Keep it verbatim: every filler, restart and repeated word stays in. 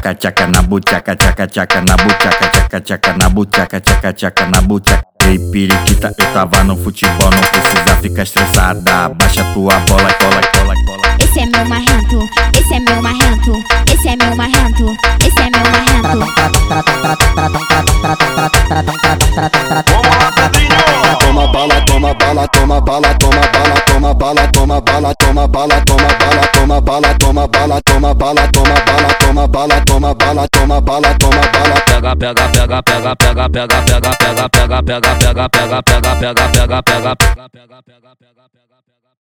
tchaca tchaca na buchaca, tchaca tchaca na buchaca, tchaca tchaca na buchaca, tchaca tchaca na buchaca. Ei periquita, eu tava no futebol, não precisa ficar estressada. Baixa tua bola, cola, cola, cola. Esse é meu marrento, esse é meu marrento, esse é meu marrento, esse é meu marrento. Toma bala, toma bala, toma bala, toma bala, toma bala, toma bala, toma bala, toma bala, toma bala, toma bala, toma bala, toma bala, toma bala, toma bala, toma bala, toma bala. Pega, pega, pega, pega, pega, pega, pega, pega, pega, pega, pega, pega, pega, pega, pega, pega, pega, pega, pega, pega.